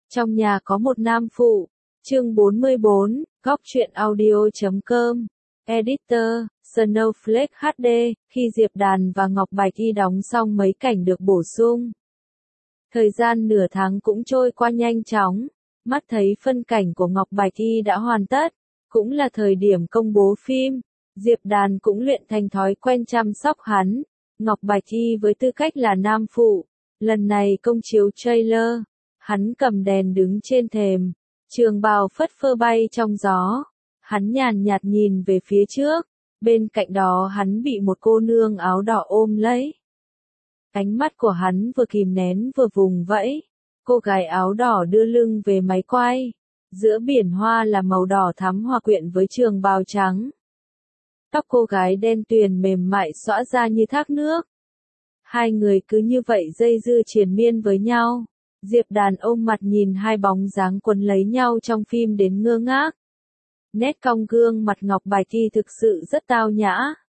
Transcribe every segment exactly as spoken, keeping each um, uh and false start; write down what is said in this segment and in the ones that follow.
Trong nhà có một nam phụ. Chương bốn mươi bốn, góc truyện audio.com. Editor, Snowflake hát đê, khi Diệp Đàn và Ngọc Bạch Y đóng xong mấy cảnh được bổ sung. Thời gian nửa tháng cũng trôi qua nhanh chóng, mắt thấy phân cảnh của Ngọc Bạch Y đã hoàn tất, cũng là thời điểm công bố phim. Diệp Đàn cũng luyện thành thói quen chăm sóc hắn. Ngọc Bạch Y với tư cách là nam phụ, lần này công chiếu trailer, hắn cầm đèn đứng trên thềm, trường bào phất phơ bay trong gió. Hắn nhàn nhạt nhìn về phía trước, bên cạnh đó hắn bị một cô nương áo đỏ ôm lấy. Ánh mắt của hắn vừa kìm nén vừa vùng vẫy, cô gái áo đỏ đưa lưng về máy quay, giữa biển hoa là màu đỏ thắm hòa quyện với trường bào trắng. Tóc cô gái đen tuyền mềm mại xõa ra như thác nước. Hai người cứ như vậy dây dưa triền miên với nhau. Diệp Đàn ôm mặt nhìn hai bóng dáng quấn lấy nhau trong phim đến ngơ ngác. Nét cong gương mặt Ngọc Bạch Y thực sự rất tao nhã.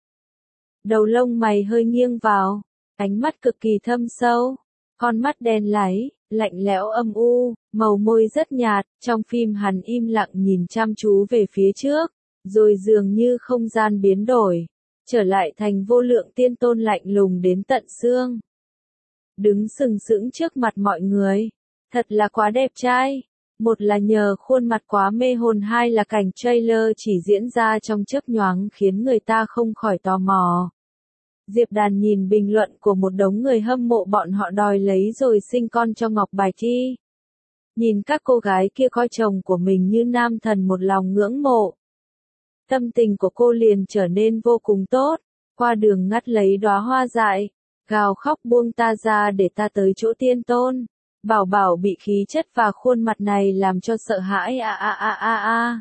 Đầu lông mày hơi nghiêng vào, ánh mắt cực kỳ thâm sâu, con mắt đen láy, lạnh lẽo âm u, màu môi rất nhạt. Trong phim hắn im lặng nhìn chăm chú về phía trước, rồi dường như không gian biến đổi, trở lại thành vô lượng tiên tôn lạnh lùng đến tận xương. Đứng sừng sững trước mặt mọi người, thật là quá đẹp trai. Một là nhờ khuôn mặt quá mê hồn, hai là cảnh trailer chỉ diễn ra trong chớp nhoáng khiến người ta không khỏi tò mò. Diệp Đàn nhìn bình luận của một đống người hâm mộ, bọn họ đòi lấy rồi sinh con cho Ngọc Bạch Y. Nhìn các cô gái kia coi chồng của mình như nam thần, một lòng ngưỡng mộ. Tâm tình của cô liền trở nên vô cùng tốt, qua đường ngắt lấy đóa hoa dại, gào khóc buông ta ra để ta tới chỗ tiên tôn. Bảo Bảo bị khí chất và khuôn mặt này làm cho sợ hãi a a a a a.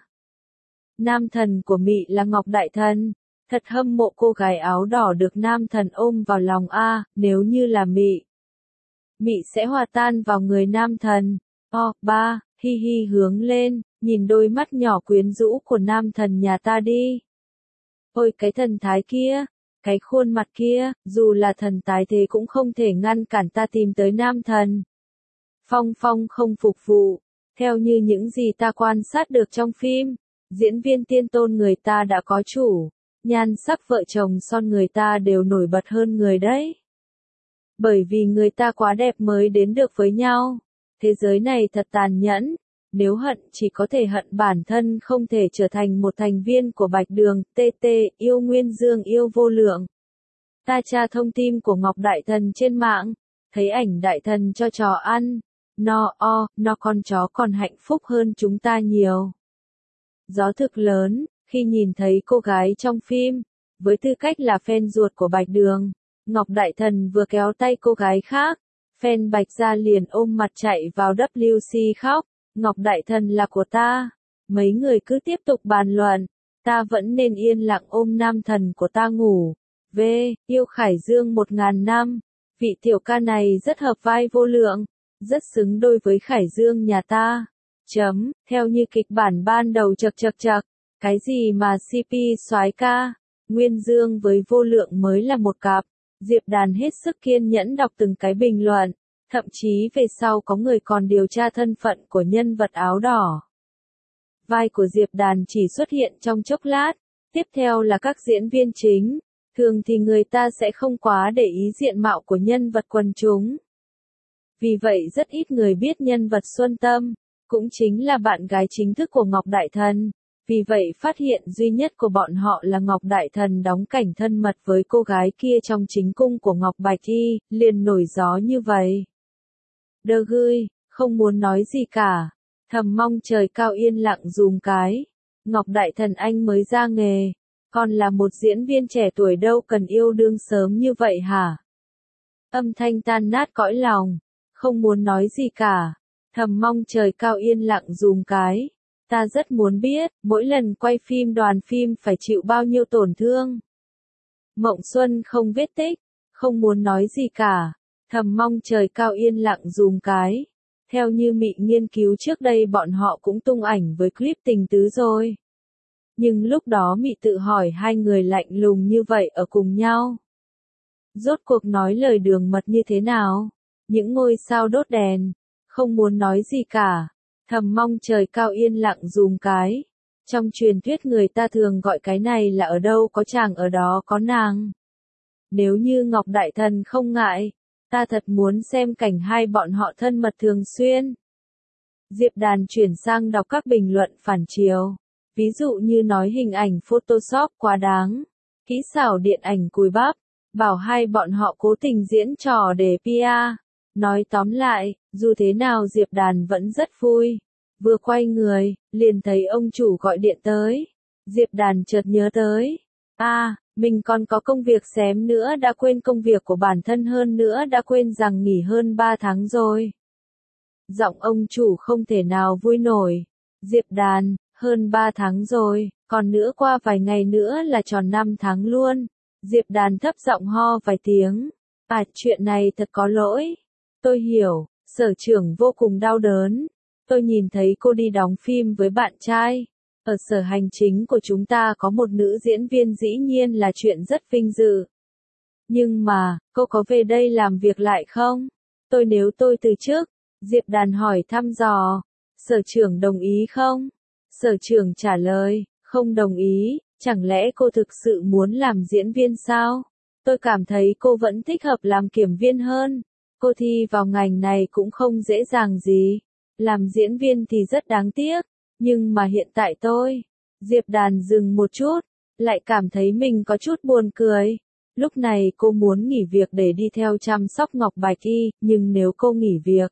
Nam thần của Mị là Ngọc Đại Thần, thật hâm mộ cô gái áo đỏ được nam thần ôm vào lòng a, nếu như là Mị. Mị sẽ hòa tan vào người nam thần. O, ba, hi hi hướng lên, nhìn đôi mắt nhỏ quyến rũ của nam thần nhà ta đi. Ôi cái thần thái kia, cái khuôn mặt kia, dù là thần tái thế cũng không thể ngăn cản ta tìm tới nam thần. Phong Phong không phục vụ, theo như những gì ta quan sát được trong phim, diễn viên tiên tôn người ta đã có chủ, nhan sắc vợ chồng son người ta đều nổi bật hơn người đấy. Bởi vì người ta quá đẹp mới đến được với nhau. Thế giới này thật tàn nhẫn, nếu hận chỉ có thể hận bản thân, không thể trở thành một thành viên của Bạch Đường. tê tê, yêu Nguyên Dương yêu vô lượng. Ta tra thông tin của Ngọc Đại Thần trên mạng, thấy ảnh Đại Thần cho chó ăn. No o, no con chó còn hạnh phúc hơn chúng ta nhiều. Gió thực lớn, khi nhìn thấy cô gái trong phim, với tư cách là fan ruột của Bạch Đường, Ngọc Đại Thần vừa kéo tay cô gái khác, fan Bạch Gia liền ôm mặt chạy vào vê kép xê khóc, Ngọc Đại Thần là của ta. Mấy người cứ tiếp tục bàn luận, ta vẫn nên yên lặng ôm nam thần của ta ngủ. V, yêu Khải Dương một ngàn năm, vị tiểu ca này rất hợp vai vô lượng, rất xứng đôi với Khải Dương nhà ta. Chấm, theo như kịch bản ban đầu chật chật chật, cái gì mà xê pê soái ca, Nguyên Dương với vô lượng mới là một cặp. Diệp Đàn hết sức kiên nhẫn đọc từng cái bình luận, thậm chí về sau có người còn điều tra thân phận của nhân vật áo đỏ. Vai của Diệp Đàn chỉ xuất hiện trong chốc lát, tiếp theo là các diễn viên chính, thường thì người ta sẽ không quá để ý diện mạo của nhân vật quần chúng. Vì vậy rất ít người biết nhân vật Xuân Tâm, cũng chính là bạn gái chính thức của Ngọc Đại Thần. Vì vậy phát hiện duy nhất của bọn họ là Ngọc Đại Thần đóng cảnh thân mật với cô gái kia trong chính cung của Ngọc Bạch Y, liền nổi gió như vậy. Đơ gươi, không muốn nói gì cả, thầm mong trời cao yên lặng dùm cái. Ngọc Đại Thần anh mới ra nghề, còn là một diễn viên trẻ tuổi đâu cần yêu đương sớm như vậy hả? Âm thanh tan nát cõi lòng, không muốn nói gì cả, thầm mong trời cao yên lặng dùm cái. Ta rất muốn biết, mỗi lần quay phim đoàn phim phải chịu bao nhiêu tổn thương. Mộng Xuân không vết tích, không muốn nói gì cả, thầm mong trời cao yên lặng dùm cái. Theo như Mị nghiên cứu trước đây bọn họ cũng tung ảnh với clip tình tứ rồi. Nhưng lúc đó Mị tự hỏi hai người lạnh lùng như vậy ở cùng nhau. Rốt cuộc nói lời đường mật như thế nào? Những ngôi sao đốt đèn, không muốn nói gì cả, thầm mong trời cao yên lặng dùm cái. Trong truyền thuyết người ta thường gọi cái này là ở đâu có chàng ở đó có nàng. Nếu như Ngọc Đại Thần không ngại, ta thật muốn xem cảnh hai bọn họ thân mật thường xuyên. Diệp Đàn chuyển sang đọc các bình luận phản chiếu. Ví dụ như nói hình ảnh Photoshop quá đáng, kỹ xảo điện ảnh cùi bắp, bảo hai bọn họ cố tình diễn trò để pê e. Nói tóm lại, dù thế nào Diệp Đàn vẫn rất vui. Vừa quay người, liền thấy ông chủ gọi điện tới. Diệp Đàn chợt nhớ tới. À, mình còn có công việc xém nữa, đã quên công việc của bản thân, hơn nữa đã quên rằng nghỉ hơn ba tháng rồi. Giọng ông chủ không thể nào vui nổi. Diệp Đàn, hơn ba tháng rồi, còn nữa qua vài ngày nữa là tròn năm tháng luôn. Diệp Đàn thấp giọng ho vài tiếng. À, chuyện này thật có lỗi. Tôi hiểu, Sở Trưởng vô cùng đau đớn. Tôi nhìn thấy cô đi đóng phim với bạn trai. Ở sở hành chính của chúng ta có một nữ diễn viên, dĩ nhiên là chuyện rất vinh dự. Nhưng mà, cô có về đây làm việc lại không? Tôi nếu tôi từ chức. Diệp Đàn hỏi thăm dò. Sở trưởng đồng ý không? Sở trưởng trả lời, không đồng ý. Chẳng lẽ cô thực sự muốn làm diễn viên sao? Tôi cảm thấy cô vẫn thích hợp làm kiểm viên hơn. Cô thi vào ngành này cũng không dễ dàng gì. Làm diễn viên thì rất đáng tiếc. Nhưng mà hiện tại tôi, Diệp Đàn dừng một chút, lại cảm thấy mình có chút buồn cười. Lúc này cô muốn nghỉ việc để đi theo chăm sóc Ngọc Bạch Y, nhưng nếu cô nghỉ việc,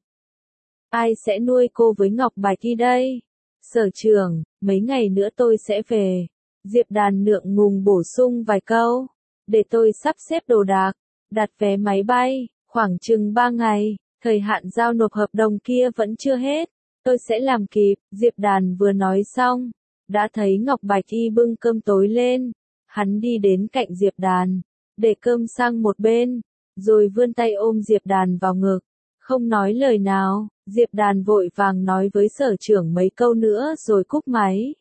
ai sẽ nuôi cô với Ngọc Bạch Y đây? Sở trưởng, mấy ngày nữa tôi sẽ về. Diệp Đàn ngượng ngùng bổ sung vài câu, để tôi sắp xếp đồ đạc, đặt vé máy bay, khoảng chừng ba ngày, thời hạn giao nộp hợp đồng kia vẫn chưa hết. Tôi sẽ làm kịp. Diệp Đàn vừa nói xong, đã thấy Ngọc Bạch Y bưng cơm tối lên. Hắn đi đến cạnh Diệp Đàn, để cơm sang một bên, rồi vươn tay ôm Diệp Đàn vào ngực. Không nói lời nào, Diệp Đàn vội vàng nói với sở trưởng mấy câu nữa rồi cúp máy.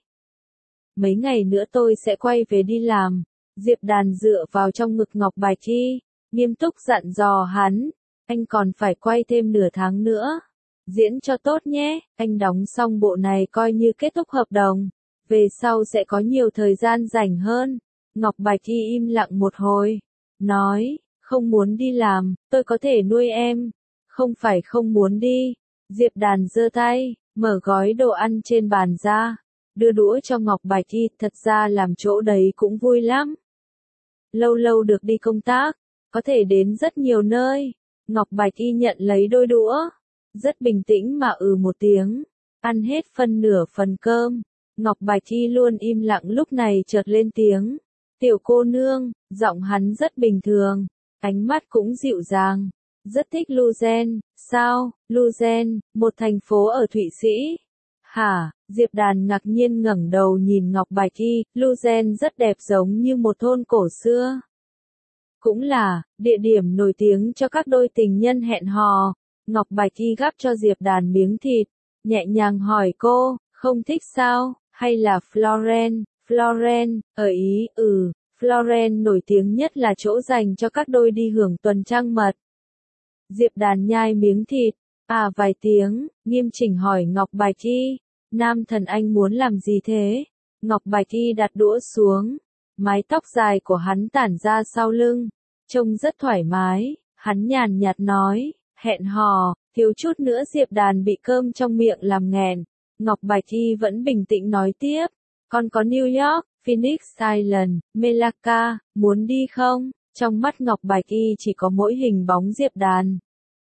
Mấy ngày nữa tôi sẽ quay về đi làm. Diệp Đàn dựa vào trong ngực Ngọc Bạch Y, nghiêm túc dặn dò hắn, anh còn phải quay thêm nửa tháng nữa. Diễn cho tốt nhé, anh đóng xong bộ này coi như kết thúc hợp đồng. Về sau sẽ có nhiều thời gian rảnh hơn. Ngọc Bạch Y im lặng một hồi. Nói, không muốn đi làm, tôi có thể nuôi em. Không phải không muốn đi. Diệp Đàn giơ tay, mở gói đồ ăn trên bàn ra. Đưa đũa cho Ngọc Bạch Y, thật ra làm chỗ đấy cũng vui lắm. Lâu lâu được đi công tác, có thể đến rất nhiều nơi. Ngọc Bạch Y nhận lấy đôi đũa. Rất bình tĩnh mà ừ một tiếng, ăn hết phân nửa phần cơm. Ngọc Bạch Y luôn im lặng lúc này chợt lên tiếng. Tiểu cô nương, giọng hắn rất bình thường, ánh mắt cũng dịu dàng. Rất thích Luzen, sao, Luzen, một thành phố ở Thụy Sĩ. Hả, Diệp Đàn ngạc nhiên ngẩng đầu nhìn Ngọc Bạch Y, Luzen rất đẹp giống như một thôn cổ xưa. Cũng là, địa điểm nổi tiếng cho các đôi tình nhân hẹn hò. Ngọc Bạch Y gắp cho Diệp Đàn miếng thịt, nhẹ nhàng hỏi cô, không thích sao, hay là Florence, Florence, ở Ý, ừ, Florence nổi tiếng nhất là chỗ dành cho các đôi đi hưởng tuần trăng mật. Diệp Đàn nhai miếng thịt, à vài tiếng, nghiêm chỉnh hỏi Ngọc Bạch Y, nam thần anh muốn làm gì thế? Ngọc Bạch Y đặt đũa xuống, mái tóc dài của hắn tản ra sau lưng, trông rất thoải mái, hắn nhàn nhạt nói. Hẹn hò, thiếu chút nữa Diệp Đàn bị cơm trong miệng làm nghẹn. Ngọc Bạch Y vẫn bình tĩnh nói tiếp. Còn có New York, Phoenix Island, Melaka, muốn đi không? Trong mắt Ngọc Bạch Y chỉ có mỗi hình bóng Diệp Đàn.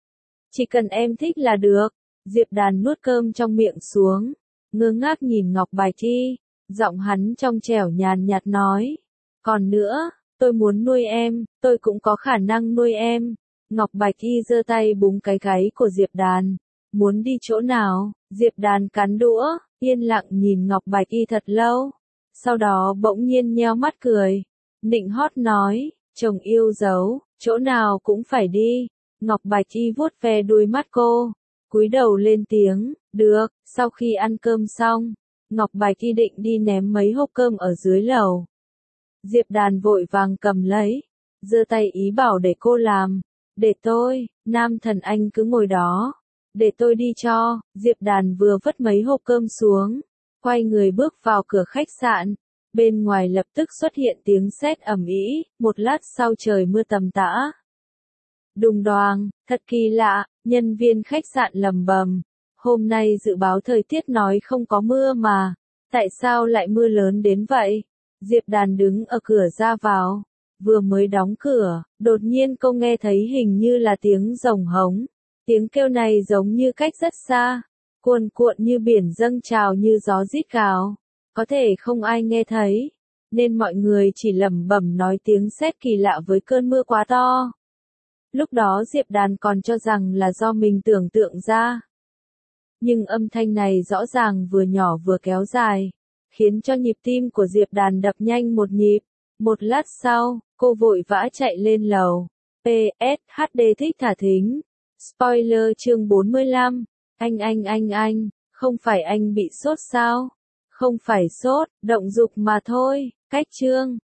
Chỉ cần em thích là được. Diệp Đàn nuốt cơm trong miệng xuống, ngơ ngác nhìn Ngọc Bạch Y. Giọng hắn trong trẻo nhàn nhạt nói. Còn nữa, tôi muốn nuôi em, tôi cũng có khả năng nuôi em. Ngọc Bạch Y giơ tay búng cái gáy của Diệp Đàn. Muốn đi chỗ nào? Diệp Đàn cắn đũa, yên lặng nhìn Ngọc Bạch Y thật lâu. Sau đó bỗng nhiên nheo mắt cười. Nịnh hót nói, chồng yêu dấu, chỗ nào cũng phải đi. Ngọc Bạch Y vuốt ve đuôi mắt cô, cúi đầu lên tiếng, được. Sau khi ăn cơm xong, Ngọc Bạch Y định đi ném mấy hộp cơm ở dưới lầu. Diệp Đàn vội vàng cầm lấy, giơ tay ý bảo để cô làm. Để tôi, nam thần anh cứ ngồi đó. để tôi đi cho. Diệp Đàn vừa vứt mấy hộp cơm xuống, quay người bước vào cửa khách sạn. Bên ngoài lập tức xuất hiện tiếng sét ầm ĩ, một lát sau trời mưa tầm tã. Đùng đoàng, thật kỳ lạ, nhân viên khách sạn lầm bầm. Hôm nay dự báo thời tiết nói không có mưa mà, tại sao lại mưa lớn đến vậy? Diệp Đàn đứng ở cửa ra vào, vừa mới đóng cửa, đột nhiên cô nghe thấy hình như là tiếng rồng hống. Tiếng kêu này giống như cách rất xa, cuồn cuộn như biển dâng trào như gió rít gào. Có thể không ai nghe thấy, nên mọi người chỉ lẩm bẩm nói tiếng sét kỳ lạ với cơn mưa quá to. Lúc đó Diệp Đàn còn cho rằng là do mình tưởng tượng ra. Nhưng âm thanh này rõ ràng vừa nhỏ vừa kéo dài, khiến cho nhịp tim của Diệp Đàn đập nhanh một nhịp. Một lát sau, cô vội vã chạy lên lầu. pê ét hát đê thích thả thính. Spoiler chương bốn mươi lăm. Anh anh anh anh, không phải anh bị sốt sao? Không phải sốt, động dục mà thôi. Cách chương.